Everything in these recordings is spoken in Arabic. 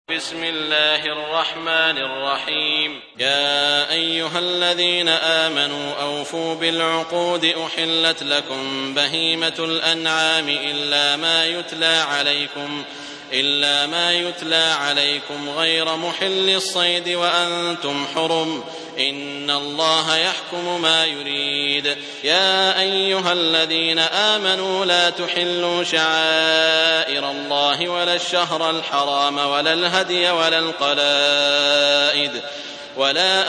بسم الله الرحمن الرحيم. يا أيها الذين آمنوا أوفوا بالعقود أحلت لكم بهيمة الأنعام إلا ما يتلى عليكم غير محل الصيد وأنتم حرم إن الله يحكم ما يريد. يا أيها الذين آمنوا لا تحلوا شعائر الله ولا الشهر الحرام ولا الهدي ولا القلائد ولا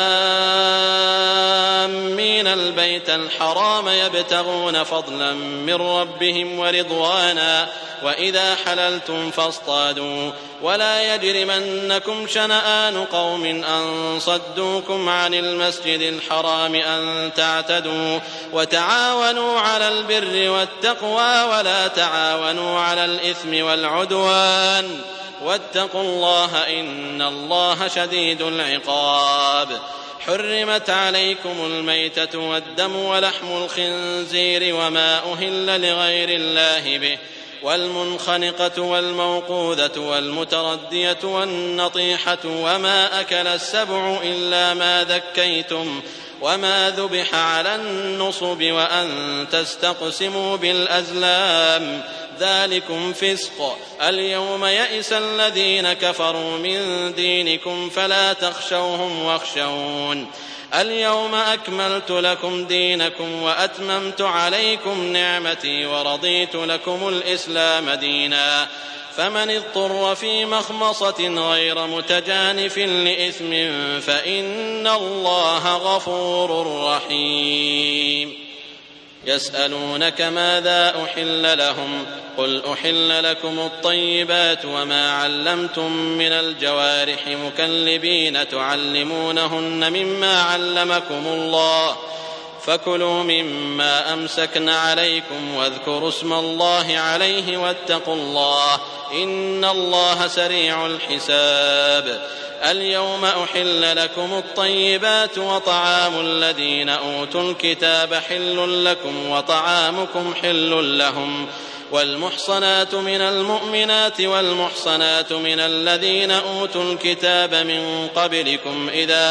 آمين البيت الحرام يبتغون فضلا من ربهم ورضوانا وإذا حللتم فاصطادوا ولا يجرمنكم شنآن قوم أن صدوكم عن المسجد الحرام أن تعتدوا وتعاونوا على البر والتقوى ولا تعاونوا على الإثم والعدوان واتقوا الله إن الله شديد العقاب. حرمت عليكم الميتة والدم ولحم الخنزير وما أهل لغير الله به والمنخنقة والموقوذة والمتردية والنطيحة وما أكل السبع إلا ما ذكيتم وما ذبح على النصب وأن تستقسموا بالأزلام ذلكم فسق. اليوم يئس الذين كفروا من دينكم فلا تخشوهم واخشون. اليوم أكملت لكم دينكم وأتممت عليكم نعمتي ورضيت لكم الإسلام دينا. فمن اضطر في مخمصة غير متجانف لإثم فإن الله غفور رحيم. يسألونك ماذا أحل لهم قل أحل لكم الطيبات وما علمتم من الجوارح مكلبين تعلمونهن مما علمكم الله فكلوا مما أمسكن عليكم واذكروا اسم الله عليه واتقوا الله إن الله سريع الحساب. اليوم أحل لكم الطيبات وطعام الذين أوتوا الكتاب حل لكم وطعامكم حل لهم والمحصنات من المؤمنات والمحصنات من الذين أوتوا الكتاب من قبلكم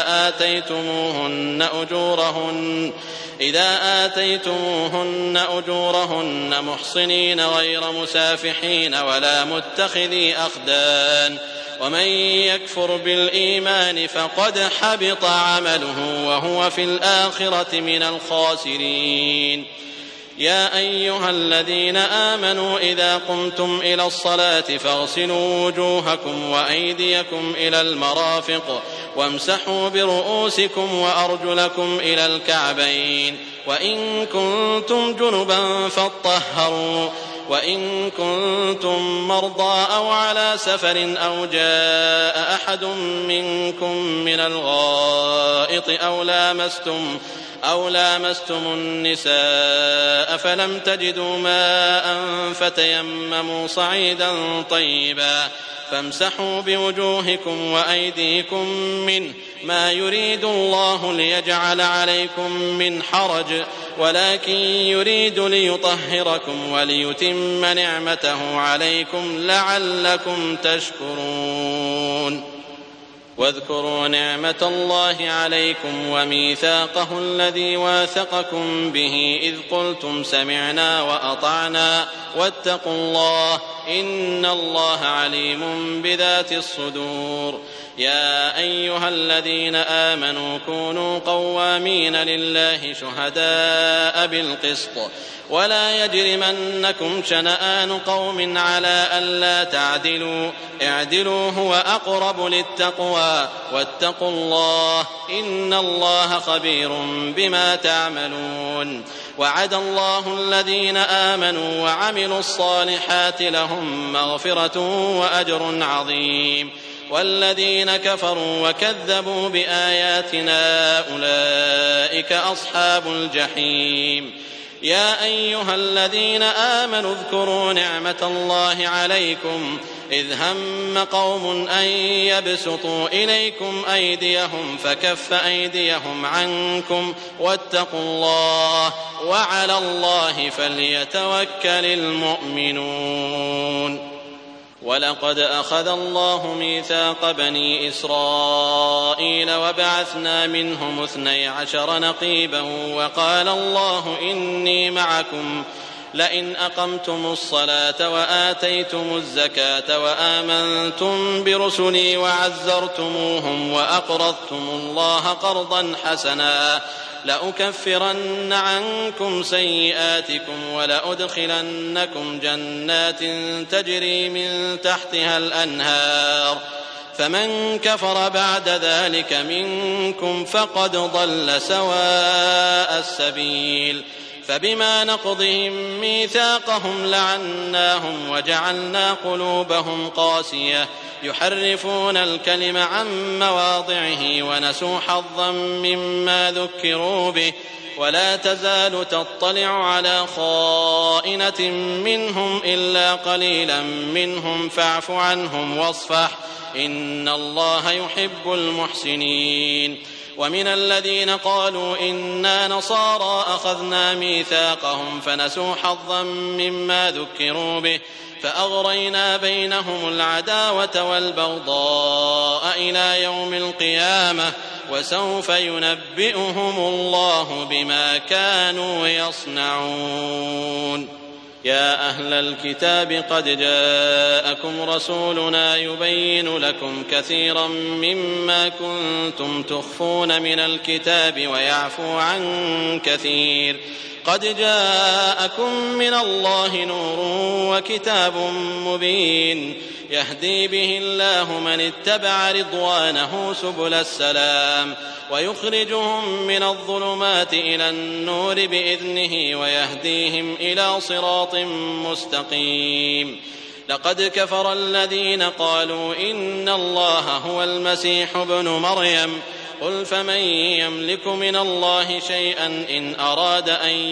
إذا آتيتموهن أجورهن محصنين غير مسافحين ولا متخذي أخدان ومن يكفر بالإيمان فقد حبط عمله وهو في الآخرة من الخاسرين. يا أيها الذين آمنوا إذا قمتم إلى الصلاة فاغسلوا وجوهكم وأيديكم إلى المرافق وامسحوا برؤوسكم وأرجلكم إلى الكعبين وإن كنتم جنبا فاطهروا وإن كنتم مرضى أو على سفر أو جاء أحد منكم من الغائط أو لامستم النساء فلم تجدوا ماء فتيمموا صعيدا طيبا فامسحوا بوجوهكم وأيديكم منه ما يريد الله ليجعل عليكم من حرج ولكن يريد ليطهركم وليتم نعمته عليكم لعلكم تشكرون. واذكروا نعمة الله عليكم وميثاقه الذي واثقكم به إذ قلتم سمعنا وأطعنا واتقوا الله إن الله عليم بذات الصدور. يا أيها الذين آمنوا كونوا قوامين لله شهداء بالقسط ولا يجرمنكم شنآن قوم على ألا تعدلوا اعدلوا هو أقرب للتقوى واتقوا الله إن الله خبير بما تعملون. وعد الله الذين آمنوا وعملوا الصالحات لهم مغفرة وأجر عظيم والذين كفروا وكذبوا بآياتنا أولئك أصحاب الجحيم. يا أيها الذين آمنوا اذكروا نعمة الله عليكم إذ هم قوم أن يبسطوا إليكم أيديهم فكف أيديهم عنكم واتقوا الله وعلى الله فليتوكل المؤمنون. ولقد أخذ الله ميثاق بني إسرائيل وبعثنا منهم 12 نقيبا وقال الله إني معكم لئن أقمتم الصلاة وآتيتم الزكاة وآمنتم برسلي وعزرتموهم وأقرضتم الله قرضا حسنا لأكفرن عنكم سيئاتكم ولأدخلنكم جنات تجري من تحتها الأنهار فمن كفر بعد ذلك منكم فقد ضل سواء السبيل فبما نقضهم ميثاقهم لعناهم وجعلنا قلوبهم قاسية يحرفون الكلم عن مواضعه ونسوا حظا مما ذكروا به ولا تزال تطلع على خائنة منهم إلا قليلا منهم فاعف عنهم واصفح إن الله يحب المحسنين ومن الذين قالوا إنا نصارى أخذنا ميثاقهم فنسوا حظا مما ذكروا به فأغرينا بينهم العداوة والبغضاء إلى يوم القيامة وسوف ينبئهم الله بما كانوا يصنعون يا أهل الكتاب قد جاءكم رسولنا يبين لكم كثيرا مما كنتم تخفون من الكتاب ويعفو عن كثير قد جاءكم من الله نور وكتاب مبين يهدي به الله من اتبع رضوانه سبل السلام ويخرجهم من الظلمات إلى النور بإذنه ويهديهم إلى صراط مستقيم لقد كفر الذين قالوا إن الله هو المسيح ابن مريم قل فمن يملك من الله شيئا إن أراد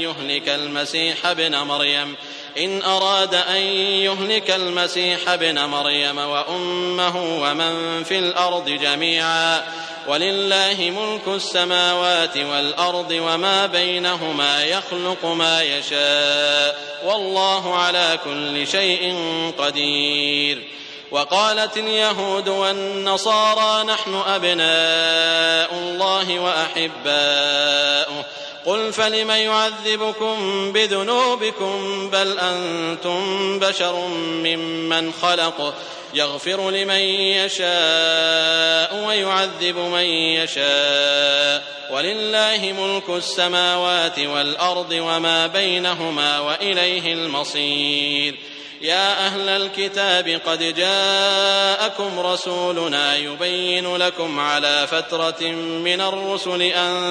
أن يهلك المسيح ابن مريم وأمه ومن في الأرض جميعا ولله ملك السماوات والأرض وما بينهما يخلق ما يشاء والله على كل شيء قدير وقالت اليهود والنصارى نحن أبناء الله وأحباؤه قل فلم يعذبكم بذنوبكم بل أنتم بشر ممن خلق يغفر لمن يشاء ويعذب من يشاء ولله ملك السماوات والأرض وما بينهما وإليه المصير يا أهل الكتاب قد جاءكم رسولنا يبين لكم على فترة من الرسل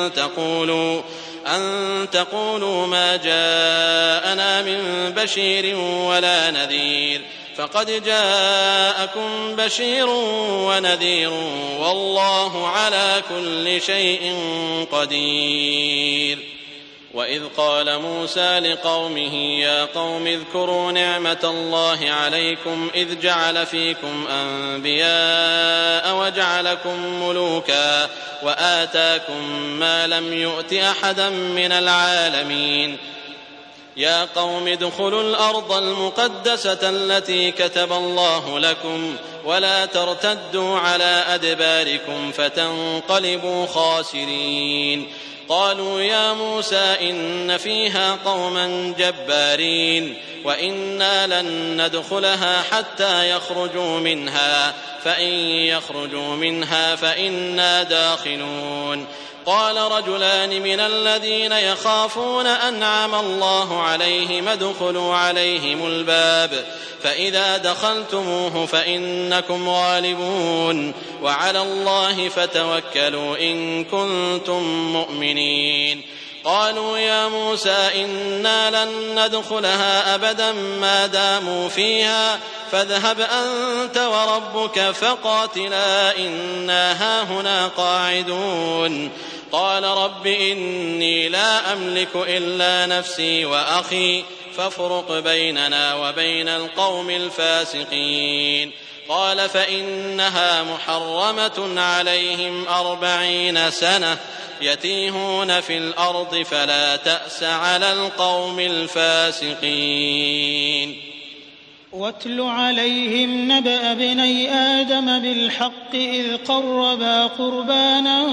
أن تقولوا ما جاءنا من بشير ولا نذير فقد جاءكم بشير ونذير والله على كل شيء قدير وإذ قال موسى لقومه يا قوم اذكروا نعمة الله عليكم إذ جعل فيكم أنبياء وجعلكم ملوكا وآتاكم ما لم يؤت أحدا من العالمين يا قوم ادخلوا الأرض المقدسة التي كتب الله لكم ولا ترتدوا على أدباركم فتنقلبوا خاسرين قالوا يا موسى إن فيها قوما جبارين وإنا لن ندخلها حتى يخرجوا منها فإن يخرجوا منها فإنا داخلون قال رجلان من الذين يخافون أنعم الله عليهم ادخلوا عليهم الباب فإذا دخلتموه فإنكم غالبون وعلى الله فتوكلوا إن كنتم مؤمنين قالوا يا موسى إنا لن ندخلها أبدا ما داموا فيها فاذهب أنت وربك فقاتلا إنا هاهنا قاعدون قال رب إني لا أملك إلا نفسي وأخي فافرق بيننا وبين القوم الفاسقين قال فإنها محرمة عليهم 40 سنة يتيهون في الأرض فلا تأس على القوم الفاسقين واتل عليهم نبأ ابني آدم بالحق إذ قربا قربانا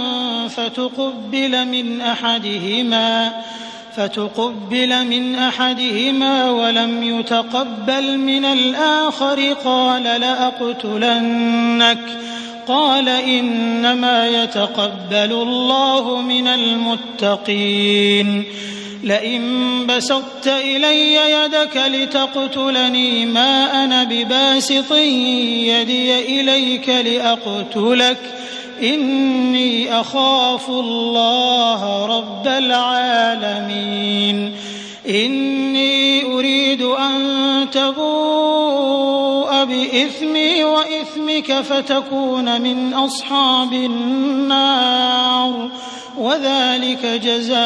فتقبل من أحدهما ولم يتقبل من الآخر قال لأقتلنك قال إنما يتقبل الله من المتقين لئن بسطت إلي يدك لتقتلني ما أنا بباسط يدي إليك لأقتلك إني أخاف الله رب العالمين إني أريد أن تبوء بإثمي وإثمك فتكون من أصحاب النار وذلك جزاء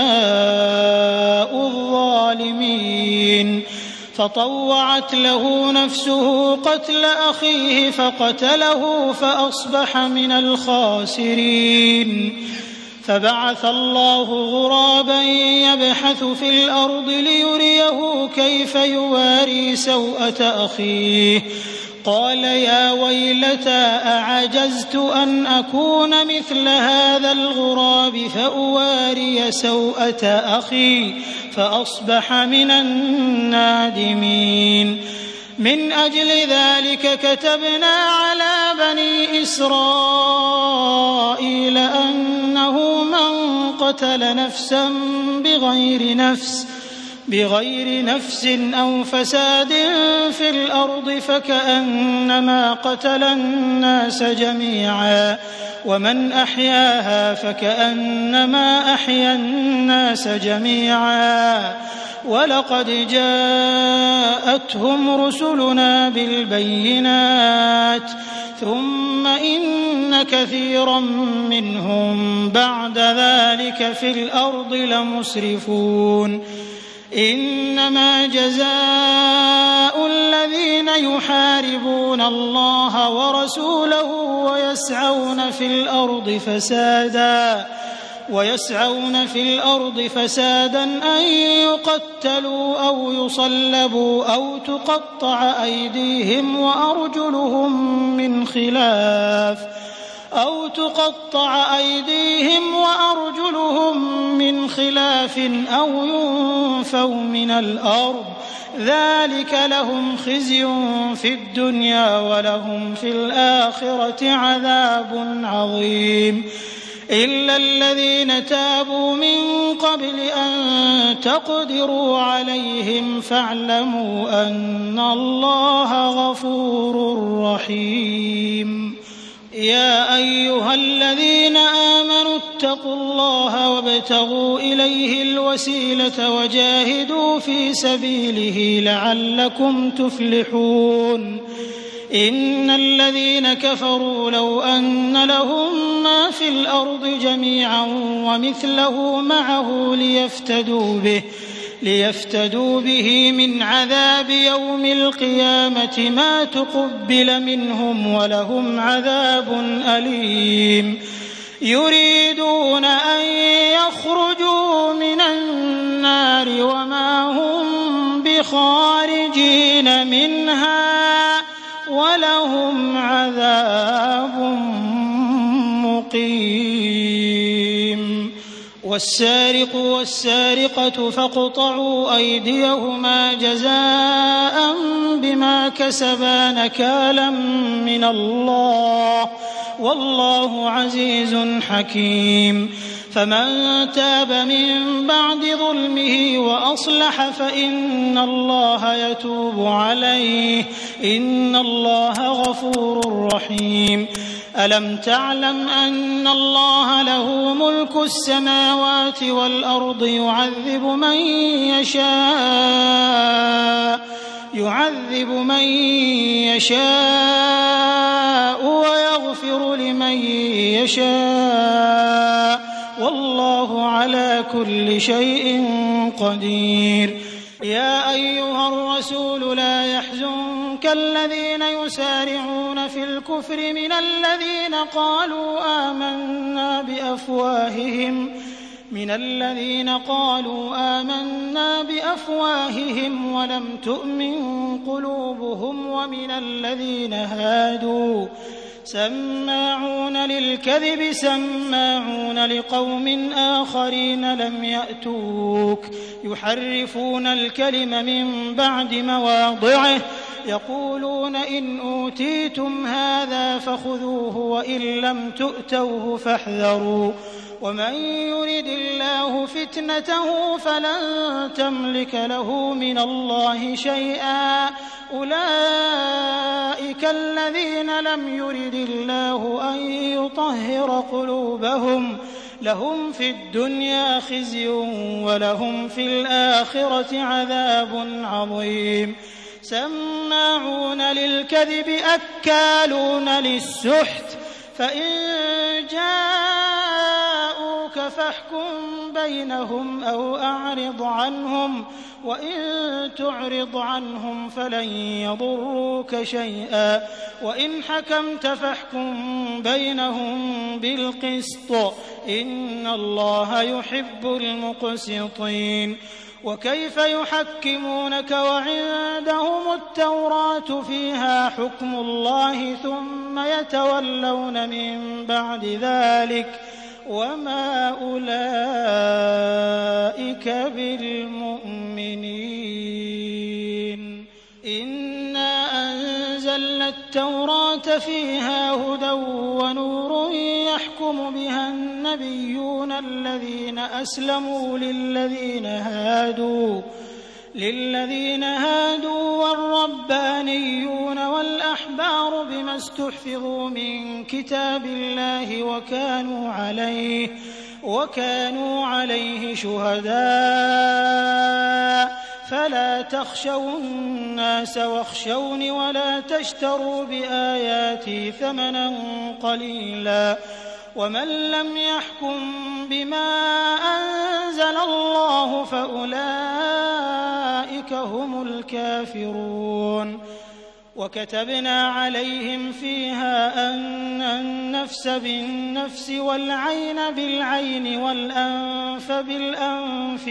الظالمين فطوعت له نفسه قتل أخيه فقتله فأصبح من الخاسرين فبعث الله غرابا يبحث في الأرض ليريه كيف يواري سوءة أخيه قال يا ويلتى أعجزت أن أكون مثل هذا الغراب فأواري سوءة أخي فأصبح من النادمين من أجل ذلك كتبنا على بني إسرائيل أنه من قتل نفسا بغير نفس أو فساد في الأرض فكأنما قتل الناس جميعا ومن أحياها فكأنما أحيا الناس جميعا ولقد جاءتهم رسلنا بالبينات ثم إن كثيرا منهم بعد ذلك في الأرض لمسرفون إنما جزاء الذين يحاربون الله ورسوله ويسعون في الأرض فسادا أن يقتلوا أو يصلبوا أو تقطع أيديهم وأرجلهم من خلاف أو ينفوا من الأرض ذلك لهم خزي في الدنيا ولهم في الآخرة عذاب عظيم إلا الذين تابوا من قبل أن تقدروا عليهم فاعلموا أن الله غفور رحيم يا أيها الذين آمنوا اتقوا الله وابتغوا إليه الوسيلة وجاهدوا في سبيله لعلكم تفلحون إن الذين كفروا لو أن لهم ما في الأرض جميعا ومثله معه ليفتدوا به من عذاب يوم القيامة ما تقبل منهم ولهم عذاب أليم يريدون أن يخرجوا من النار وما هم بخارجين منها ولهم عذاب مقيم والسارق والسارقة فاقطعوا أيديهما جزاء بما كسبا نكالا من الله والله عزيز حكيم فمن تاب من بعد ظلمه وأصلح فإن الله يتوب عليه إن الله غفور رحيم ألم تعلم أن الله له ملك السماوات والأرض يعذب من يشاء ويغفر لمن يشاء والله على كل شيء قدير يا أيها الرسول لا يحزنك الذين يسارعون في الكفر من الذين قالوا آمنا بأفواههم من الذين قالوا آمنا بأفواههم ولم تؤمن قلوبهم ومن الذين هادوا سماعون للكذب سماعون لقوم آخرين لم يأتوك يحرفون الكلم من بعد مواضعه يقولون إن أوتيتم هذا فخذوه وإن لم تؤتوه فاحذروا ومن يرد الله فتنته فلن تملك له من الله شيئا أولئك الذين لم يرد الله أن يطهر قلوبهم لهم في الدنيا خزي ولهم في الآخرة عذاب عظيم سماعون للكذب أكالون للسحت فإن جاءوك فاحكم بينهم أو أعرض عنهم وإن تعرض عنهم فلن يضروك شيئا وإن حكمت فاحكم بينهم بالقسط إن الله يحب المقسطين وكيف يحكمونك وعندهم التوراة فيها حكم الله ثم يتولون من بعد ذلك وما أولئك بالمؤمنين إنا أنزلنا التوراة فيها هدى ونور يحكم بها النبيون الذين أسلموا للذين هادوا والربانيون والأحبار بما استحفظوا من كتاب الله وكانوا عليه شهداء فلا تخشوا الناس واخشوني ولا تشتروا بآياتي ثمنا قليلا ومن لم يحكم بما أنزل الله فأولئك هم الكافرون وكتبنا عليهم فيها أن النفس بالنفس والعين بالعين والأنف بالأنف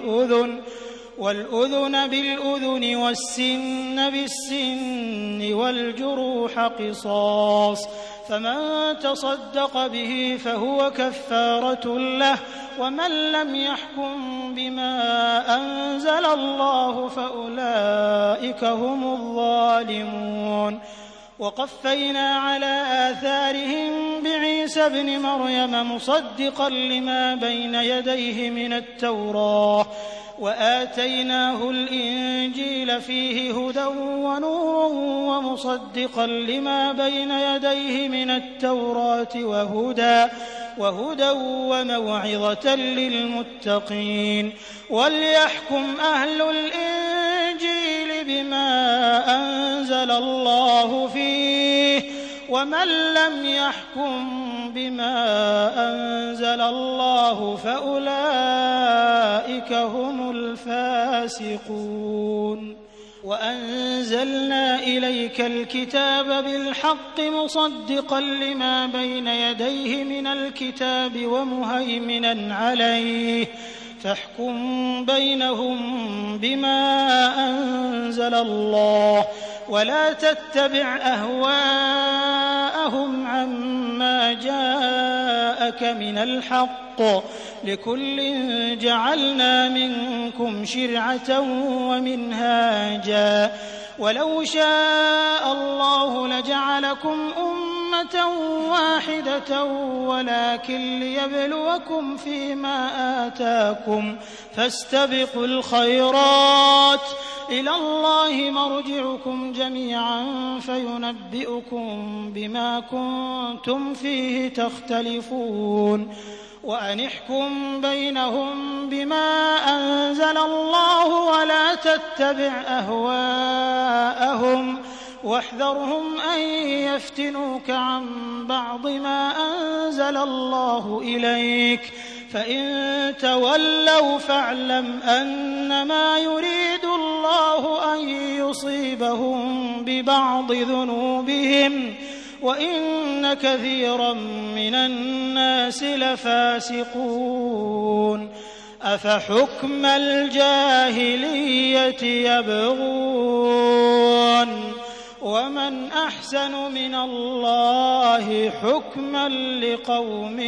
والأذن بالأذن والسن بالسن والجروح قصاص فمن تصدق به فهو كفارة له ومن لم يحكم بما أنزل الله فأولئك هم الظالمون وقفينا على آثارهم بعيسى ابن مريم مصدقا لما بين يديه من التوراة وآتيناه الإنجيل فيه هدى ونور ومصدقا لما بين يديه من التوراة وهدى وموعظة للمتقين وليحكم أهل الإنجيل بما أنزل الله فيه ومن لم يحكم بما أنزل الله فأولئك هم الفاسقون وأنزلنا إليك الكتاب بالحق مصدقا لما بين يديه من الكتاب ومهيمنا عليه فاحكم بينهم بما أنزل الله ولا تتبع أهواءهم عما جاءك من الحق لكل جعلنا منكم شرعة ومنهاجا ولو شاء الله لجعلكم أمة واحدة ولكن ليبلوكم فيما آتاكم فاستبقوا الخيرات إلى الله مرجعكم جميعا فينبئكم بما كنتم فيه تختلفون وأن احكم بينهم بما أنزل الله ولا تتبع أهواءهم واحذرهم أن يفتنوك عن بعض ما أنزل الله إليك فإن تولوا فاعلم أنما يريد الله أن يصيبهم ببعض ذنوبهم وإن كثيرا من الناس لفاسقون أفحكم الجاهلية يبغون ومن أحسن من الله حكما لقوم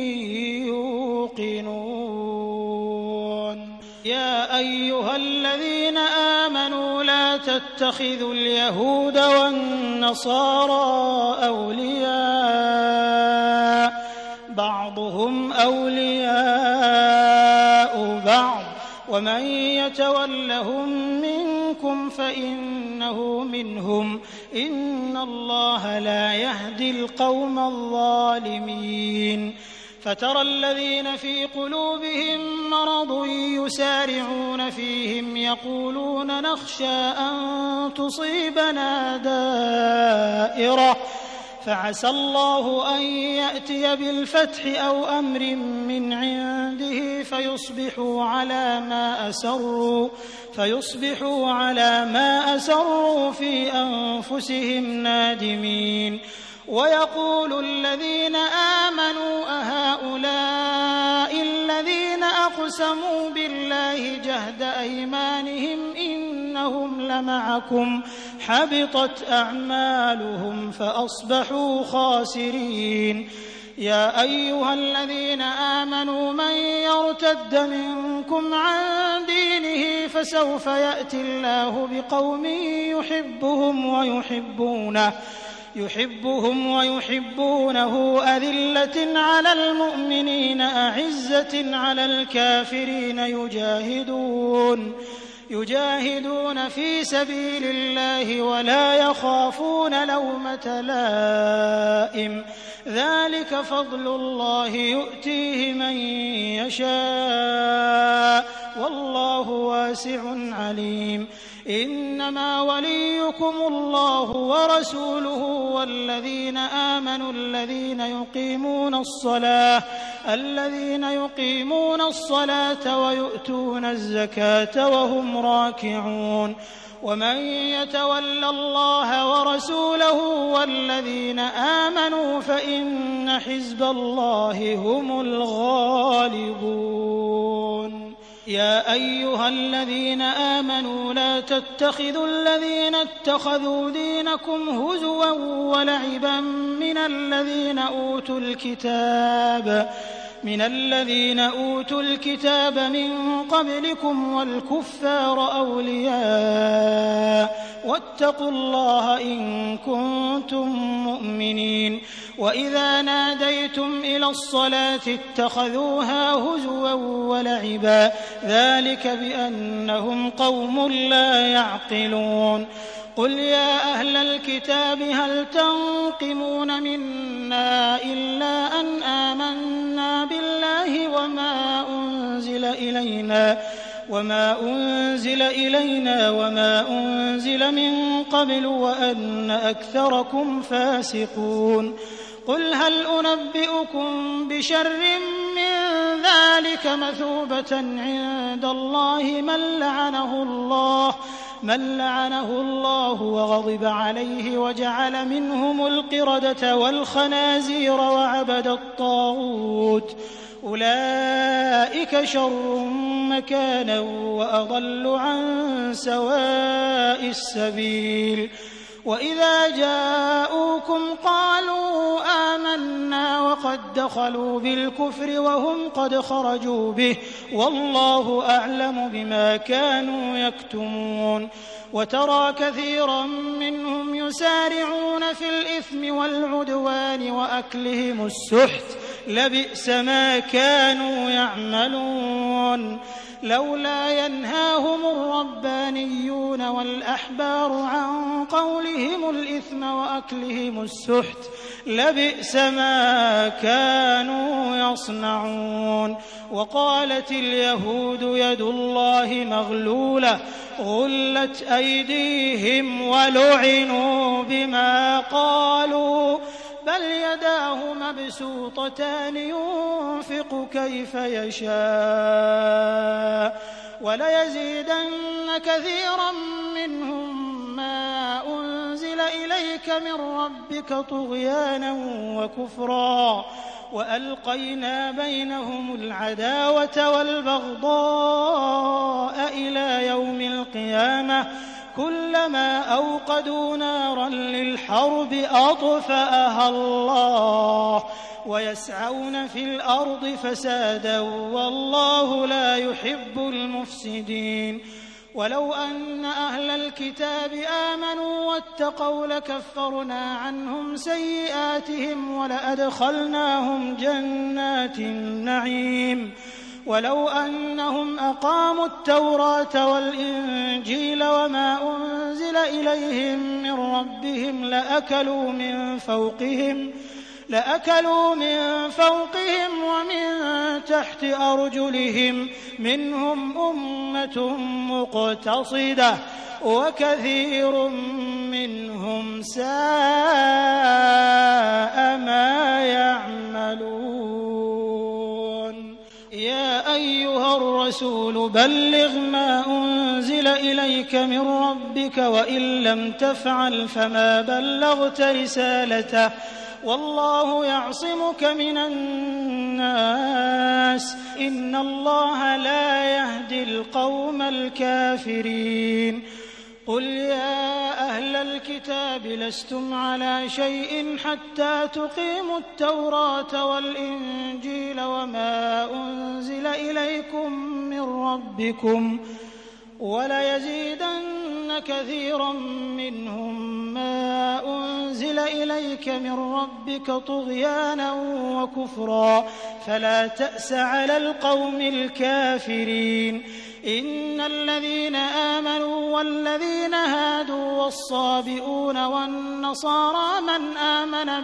يوقنون يا أيها الذين آمنوا لا تتخذوا اليهود والنصارى أولياء بعضهم أولياء بعض ومن يتولهم منكم فإنه منهم إن الله لا يهدي القوم الظالمين فترى الذين في قلوبهم مرض يسارعون فيهم يقولون نخشى أن تصيبنا دائرة فعسى الله أن يأتي بالفتح أو أمر من عنده فيصبحوا على ما أسروا في أنفسهم نادمين ويقول الذين آمنوا أهؤلاء الذين أقسموا بالله جهد أيمانهم إنهم لمعكم حبطت أعمالهم فأصبحوا خاسرين يا أيها الذين آمنوا من يرتد منكم عن دينه فسوف يأتي الله بقوم يحبهم ويحبونه أذلة على المؤمنين أعزة على الكافرين يجاهدون في سبيل الله ولا يخافون لومة لائم ذلك فضل الله يؤتيه من يشاء والله واسع عليم إنما وليكم الله ورسوله والذين آمنوا الذين يقيمون الصلاة ويؤتون الزكاة وهم راكعون ومن يتول الله ورسوله والذين آمنوا فإن حزب الله هم الغالبون يا أيها الذين آمنوا لا تتخذوا الذين اتخذوا دينكم هزوا ولعبا من الذين أوتوا الكتاب من قبلكم والكفار أولياء واتقوا الله إن كنتم مؤمنين وإذا ناديتم إلى الصلاة اتخذوها هزوا ولعبا ذلك بأنهم قوم لا يعقلون قل يا أهل الكتاب هل تنقمون منا إلا أن آمنا بالله وما أنزل إلينا وما أنزل من قبل وأن أكثركم فاسقون قل هل أنبئكم بشر من ذلك مثوبة عند الله من لعنه الله وغضب عليه وجعل منهم القردة والخنازير وعبد الطاغوت أولئك شر مكانا وأضل عن سواء السبيل وإذا جاءوكم قالوا آمنا وقد دخلوا بالكفر وهم قد خرجوا به والله أعلم بما كانوا يكتمون وترى كثيرا منهم يسارعون في الإثم والعدوان وأكلهم السحت لبئس ما كانوا يعملون لولا ينهاهم الربانيون والأحبار عن قولهم الإثم وأكلهم السحت لبئس ما كانوا يصنعون وقالت اليهود يد الله مغلولة غلت أيديهم ولعنوا بما قالوا بل يداه مبسوطتان ينفق كيف يشاء وليزيدن كثيرا منهم ما أنزل إليك من ربك طغيانا وكفرا وألقينا بينهم العداوة والبغضاء إلى يوم القيامة كلما أوقدوا نارا للحرب أطفأها الله ويسعون في الأرض فسادا والله لا يحب المفسدين ولو أن أهل الكتاب آمنوا واتقوا لكفرنا عنهم سيئاتهم ولأدخلناهم جنات النعيم ولو أنهم أقاموا التوراة والإنجيل وما أنزل إليهم من ربهم لأكلوا من فوقهم ومن تحت أرجلهم منهم أمة مقتصدة وكثير منهم ساء ما يعملون يا أيها الرسول بلغ ما أنزل إليك من ربك وإن لم تفعل فما بلغت رسالته والله يعصمك من الناس إن الله لا يهدي القوم الكافرين قل يا أهل الكتاب لستم على شيء حتى تقيموا التوراة والإنجيل وما أنزل إليكم من ربكم وليزيدن كثيرا منهم ما أنزل إليك من ربك طغيانا وكفرا فلا تأس على القوم الكافرين إن الذين آمنوا والذين هادوا والصابئون والنصارى من آمن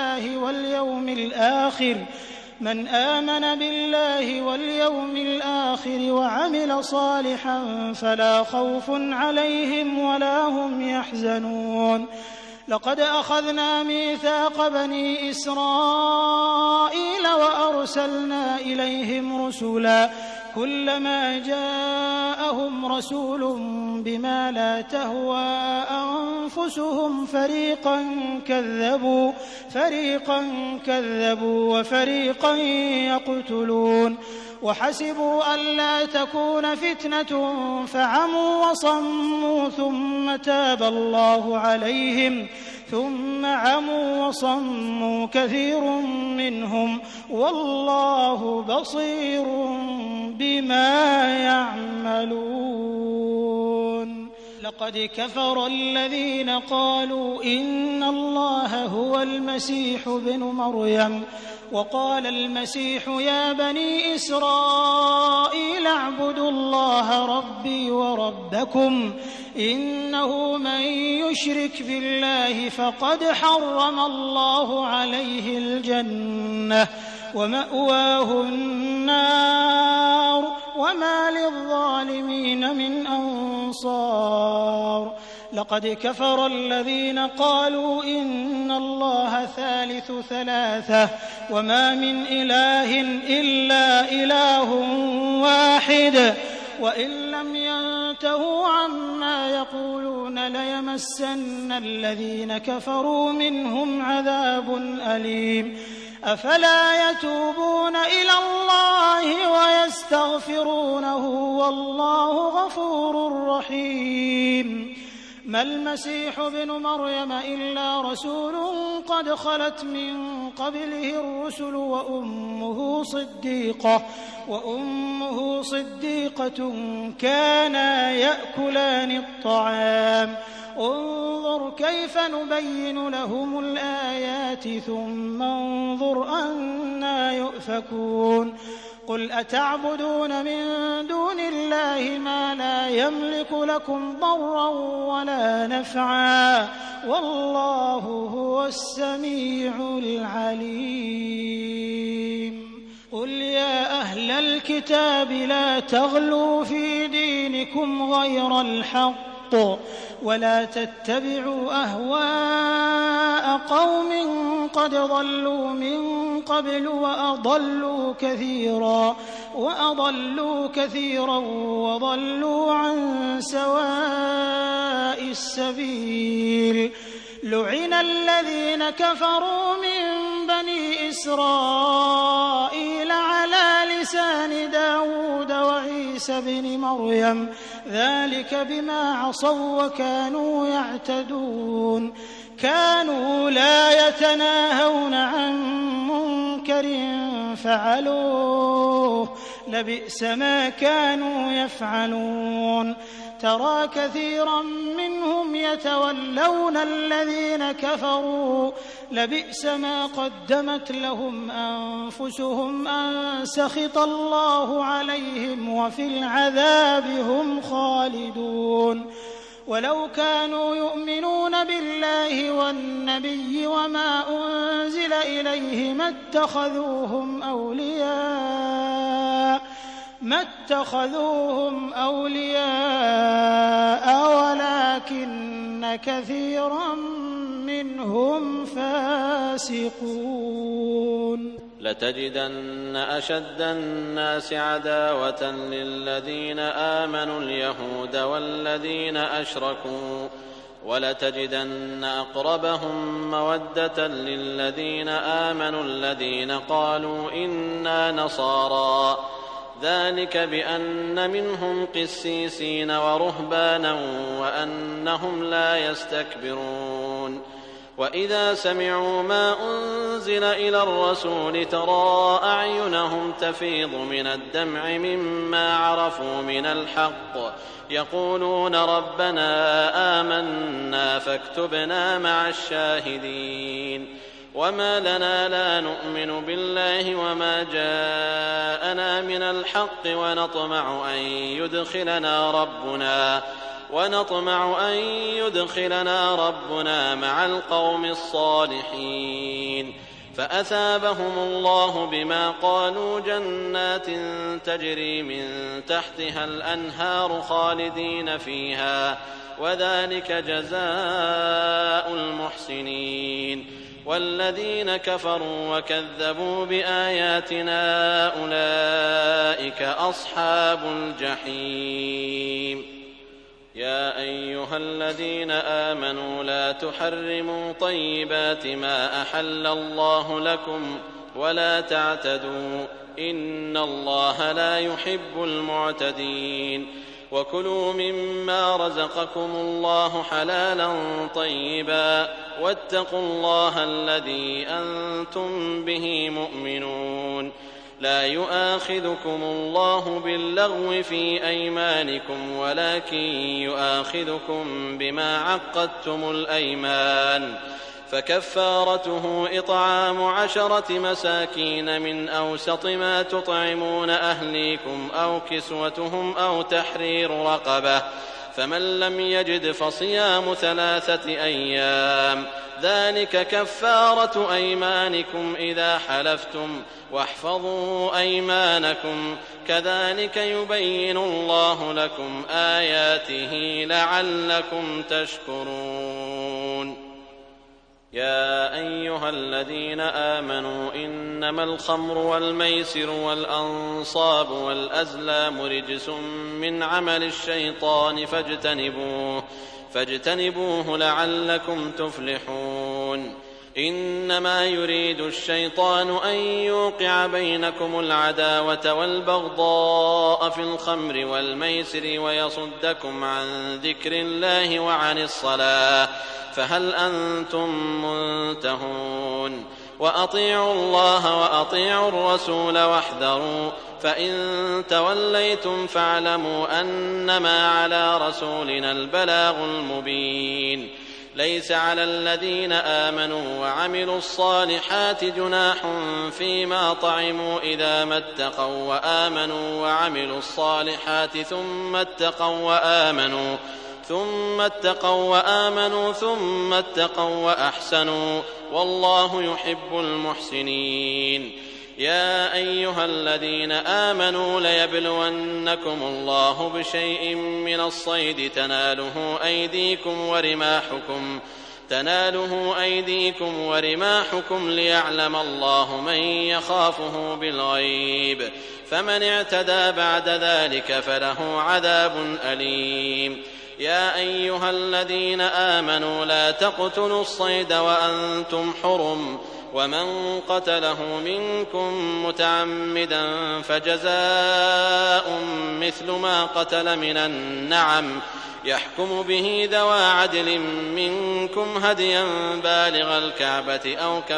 بالله واليوم الآخر وعمل صالحا فلا خوف عليهم ولا هم يحزنون لقد أخذنا ميثاق بني إسرائيل وأرسلنا إليهم رسلا كلما جاءهم رسول بما لا تهوى أنفسهم فريقا كذبوا وفريقا يقتلون وحسبوا ألا تكون فتنة فعموا وصموا ثم تاب الله عليهم ثم عموا وصموا كثير منهم والله بصير بما يعملون لقد كفر الذين قالوا إن الله هو المسيح ابن مريم وقال المسيح يا بني إسرائيل اعبدوا الله ربي وربكم إنه من يشرك بالله فقد حرم الله عليه الجنة ومأواه النار وما للظالمين من أنصار لقد كفر الذين قالوا إن الله ثالث ثلاثة وما من إله إلا إله واحد وإن لم ينتهوا عما يقولون ليمسن الذين كفروا منهم عذاب أليم أفلا يتوبون إلى الله ويستغفرونه والله غفور رحيم ما المسيح ابن مريم إلا رسول قد خلت من قبله الرسل وأمه صديقة كانا يأكلان الطعام انظر كيف نبين لهم الآيات ثم انظر أنى يؤفكون قل أتعبدون من دون الله ما لا يملك لكم ضرا ولا نفعا والله هو السميع العليم قل يا أهل الكتاب لا تغلوا في دينكم غير الحق ولا تتبعوا أهواء قوم قد ضلوا من قبل وأضلوا كثيرا وضلوا عن سواء السبيل لعن الذين كفروا من بني إسرائيل على لسان داود وعيسى بن مريم ذلك بما عصوا وكانوا يعتدون كانوا لا يتناهون عن منكر فعلوه لبئس ما كانوا يفعلون ترى كثيرا منهم يتولون الذين كفروا لبئس ما قدمت لهم أنفسهم أن سخط الله عليهم وفي العذاب هم خالدون ولو كانوا يؤمنون بالله والنبي وما أنزل إليه ما اتخذوهم أولياء ولكن كثيرا منهم فاسقون لتجدن أشد الناس عداوة للذين آمنوا اليهود والذين أشركوا ولتجدن أقربهم مودة للذين آمنوا الذين قالوا إنا نصارى ذلك بأن منهم قسيسين ورهبانا وأنهم لا يستكبرون وإذا سمعوا ما أنزل إلى الرسول ترى أعينهم تفيض من الدمع مما عرفوا من الحق يقولون ربنا آمنا فاكتبنا مع الشاهدين وما لنا لا نؤمن بالله وما جاءنا من الحق ونطمع أن يدخلنا ربنا مع القوم الصالحين فأثابهم الله بما قالوا جنات تجري من تحتها الأنهار خالدين فيها وذلك جزاء المحسنين والذين كفروا وكذبوا بآياتنا أولئك أصحاب الجحيم يا أيها الذين آمنوا لا تحرموا طيبات ما أحل الله لكم ولا تعتدوا إن الله لا يحب المعتدين وكلوا مما رزقكم الله حلالا طيبا واتقوا الله الذي أنتم به مؤمنون لا يؤاخذكم الله باللغو في أيمانكم ولكن يؤاخذكم بما عقدتم الأيمان فكفارته إطعام 10 مساكين من أوسط ما تطعمون أهليكم أو كسوتهم أو تحرير رقبة فمن لم يجد فصيام 3 أيام ذلك كفارة أيمانكم إذا حلفتم واحفظوا أيمانكم كذلك يبين الله لكم آياته لعلكم تشكرون يا أيها الذين آمنوا إنما الخمر والميسر والأنصاب والأزلام رجس من عمل الشيطان فاجتنبوه لعلكم تفلحون إنما يريد الشيطان أن يوقع بينكم العداوة والبغضاء في الخمر والميسر ويصدكم عن ذكر الله وعن الصلاة فهل أنتم منتهون وأطيعوا الله وأطيعوا الرسول واحذروا فإن توليتم فاعلموا أنما على رسولنا البلاغ المبين ليس على الذين آمنوا وعملوا الصالحات جناح فيما طعموا إذا ما اتقوا وآمنوا وعملوا الصالحات ثم اتقوا وأحسنوا والله يحب المحسنين يا أيها الذين آمنوا ليبلونكم الله بشيء من الصيد تناله أيديكم ورماحكم ليعلم الله من يخافه بالغيب فمن اعتدى بعد ذلك فله عذاب أليم يا أيها الذين آمنوا لا تقتلوا الصيد وأنتم حرم ومن قتله منكم متعمدا فجزاء مثل ما قتل من النعم يحكم به ذوى عدل منكم هديا بالغ الكعبة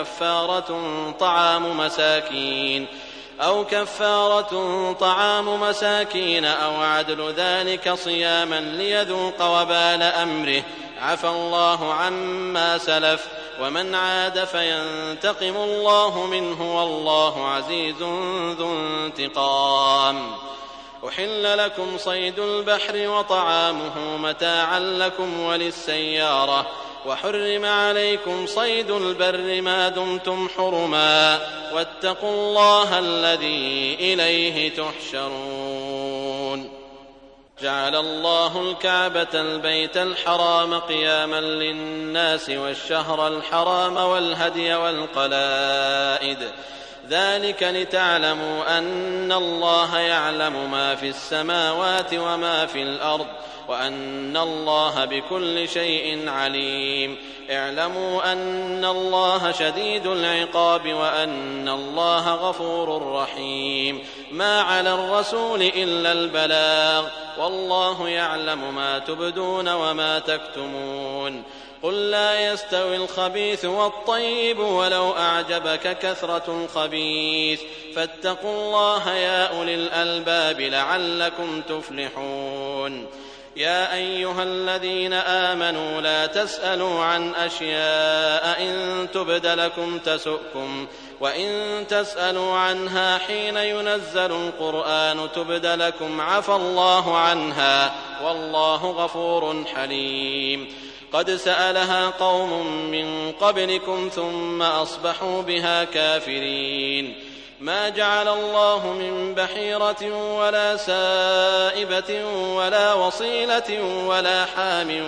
أو كفارة طعام مساكين أو عدل ذلك صياما ليذوق وبال أمره عفى الله عما سلف ومن عاد فينتقم الله منه والله عزيز ذو انتقام. أحل لكم صيد البحر وطعامه متاعا لكم وللسيارة وحرم عليكم صيد البر ما دمتم حرما واتقوا الله الذي إليه تحشرون. جعل الله الكعبة البيت الحرام قياما للناس والشهر الحرام والهدي والقلائد ذلك لتعلموا أن الله يعلم ما في السماوات وما في الأرض وأن الله بكل شيء عليم. اعلموا أن الله شديد العقاب وأن الله غفور رحيم. ما على الرسول إلا البلاغ والله يعلم ما تبدون وما تكتمون. قل لا يستوي الخبيث والطيب ولو أعجبك كثرة الخبيث فاتقوا الله يا أولي الألباب لعلكم تفلحون. يا أيها الذين آمنوا لا تسألوا عن أشياء إن تبد لكم تسؤكم وإن تسألوا عنها حين ينزل القرآن تبد لكم عفى الله عنها والله غفور حليم. قد سألها قوم من قبلكم ثم أصبحوا بها كافرين. ما جعل الله من بحيرة ولا سائبة ولا وصيلة ولا حام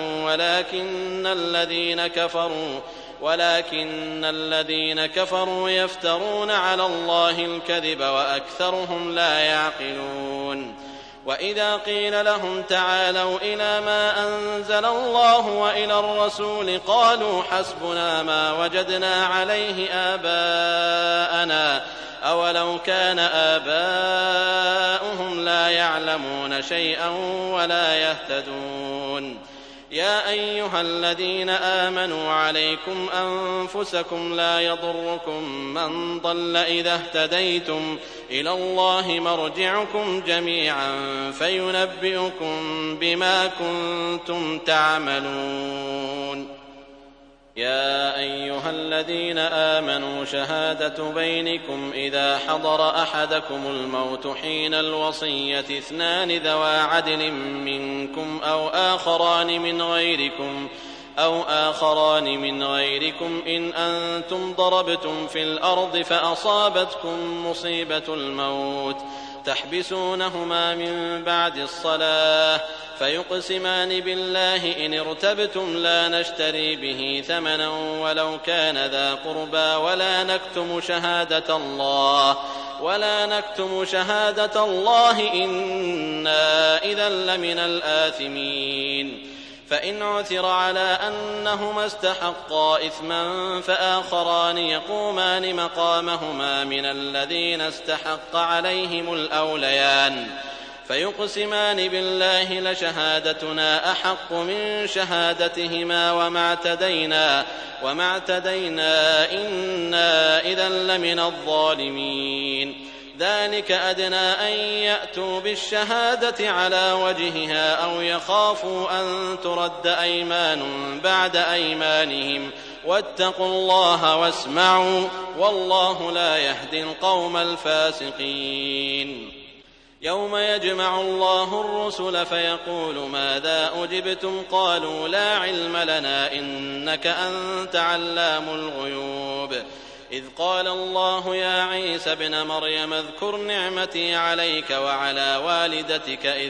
ولكن الذين كفروا يفترون على الله الكذب وأكثرهم لا يعقلون. وإذا قيل لهم تعالوا إلى ما أنزل الله وإلى الرسول قالوا حسبنا ما وجدنا عليه آباءنا أولو كان آباؤهم لا يعلمون شيئا ولا يهتدون. يا أيها الذين آمنوا عليكم أنفسكم لا يضركم من ضل إذا اهتديتم إلى الله مرجعكم جميعا فينبئكم بما كنتم تعملون. يا أيها الذين آمنوا شهادة بينكم إذا حضر أحدكم الموت حين الوصية 2 ذوى عدل منكم أو آخران من غيركم إن أنتم ضربتم في الأرض فأصابتكم مصيبة الموت تحبسونهما من بعد الصلاة فيقسمان بالله إن ارتبتم لا نشتري به ثمنا ولو كان ذا قربى ولا نكتم شهادة الله إنا إذا لمن الآثمين. فإن عثر على أنهما استحقا إثما فآخران يقومان مقامهما من الذين استحق عليهم الأوليان فيقسمان بالله لشهادتنا أحق من شهادتهما وما اعتدينا إنا إذا لمن الظالمين. ذلك أدنى أن يأتوا بالشهادة على وجهها أو يخافوا أن ترد أيمان بعد أيمانهم واتقوا الله واسمعوا والله لا يهدي القوم الفاسقين. يوم يجمع الله الرسل فيقول ماذا أجبتم قالوا لا علم لنا إنك أنت علام الغيوب. إذ قال الله يا عيسى ابن مريم اذكر نعمتي عليك وعلى والدتك إذ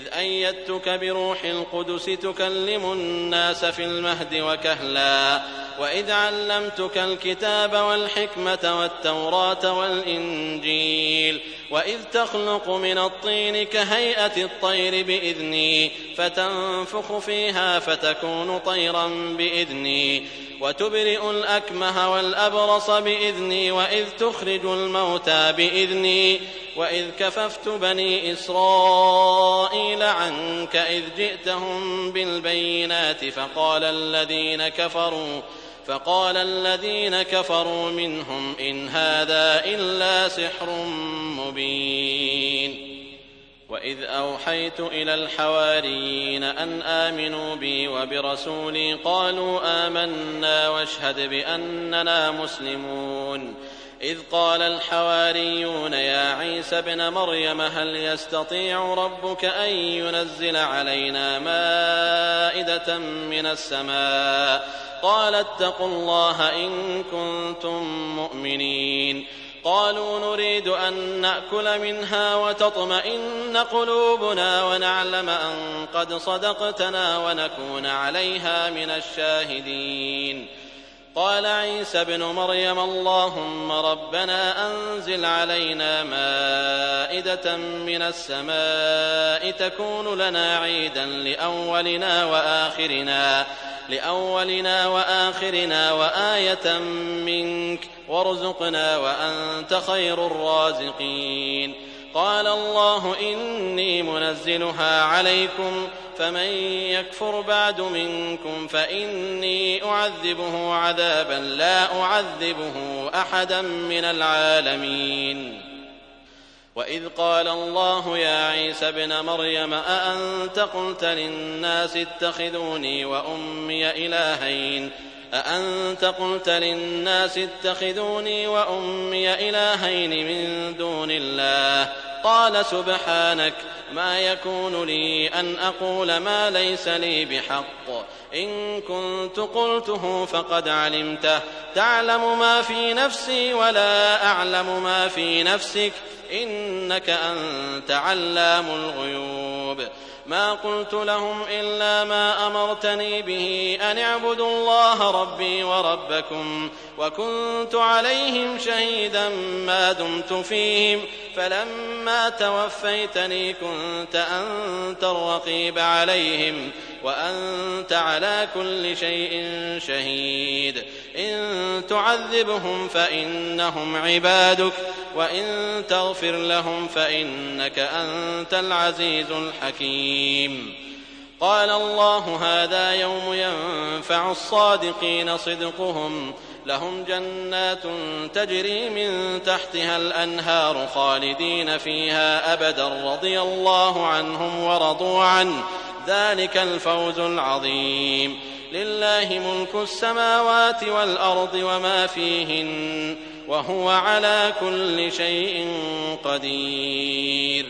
أيدتك بروح القدس تكلم الناس في المهد وكهلا وإذ علمتك الكتاب والحكمة والتوراة والإنجيل وإذ تخلق من الطين كهيئة الطير بإذني فتنفخ فيها فتكون طيرا بإذني وتبرئ الأكمه والأبرص بإذني وإذ تخرج الموتى بإذني وإذ كففت بني إسرائيل عنك إذ جئتهم بالبينات فقال الذين كفروا منهم إن هذا إلا سحر مبين وإذ أوحيت إلى الحواريين أن آمنوا بي وبرسولي قالوا آمنا واشهد بأننا مسلمون إذ قال الحواريون يا عيسى ابن مريم هل يستطيع ربك أن ينزل علينا مائدة من السماء قال اتقوا الله إن كنتم مؤمنين قالوا نريد أن نأكل منها وتطمئن قلوبنا ونعلم أن قد صدقتنا ونكون عليها من الشاهدين قال عيسى ابن مريم اللهم ربنا أنزل علينا مائدة من السماء تكون لنا عيدا لأولنا وآخرنا وآية منك وارزقنا وأنت خير الرازقين قال الله إني منزلها عليكم فمن يكفر بعد منكم فإني أعذبه عذابا لا أعذبه أحدا من العالمين وإذ قال الله يا عيسى ابن مريم أأنت قلت للناس اتخذوني وأمي إلهين من دون الله قال سبحانك ما يكون لي أن أقول ما ليس لي بحق إن كنت قلته فقد علمته تعلم ما في نفسي ولا أعلم ما في نفسك إنك أنت علام الغيوب ما قلت لهم إلا ما أمرتني به أن اعبدوا الله ربي وربكم وكنت عليهم شهيدا ما دمت فيهم فلما توفيتني كنت أنت الرقيب عليهم وأنت على كل شيء شهيد إن تعذبهم فإنهم عبادك وإن تغفر لهم فإنك أنت العزيز الحكيم قال الله هذا يوم ينفع الصادقين صدقهم لهم جنات تجري من تحتها الأنهار خالدين فيها أبدا رضي الله عنهم ورضوا عنه ذلك الفوز العظيم لله ملك السماوات والأرض وما فيهن وهو على كل شيء قدير